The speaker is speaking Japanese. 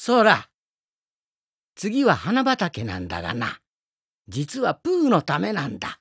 そら、次は花畑なんだがな、実はプーのためなんだ。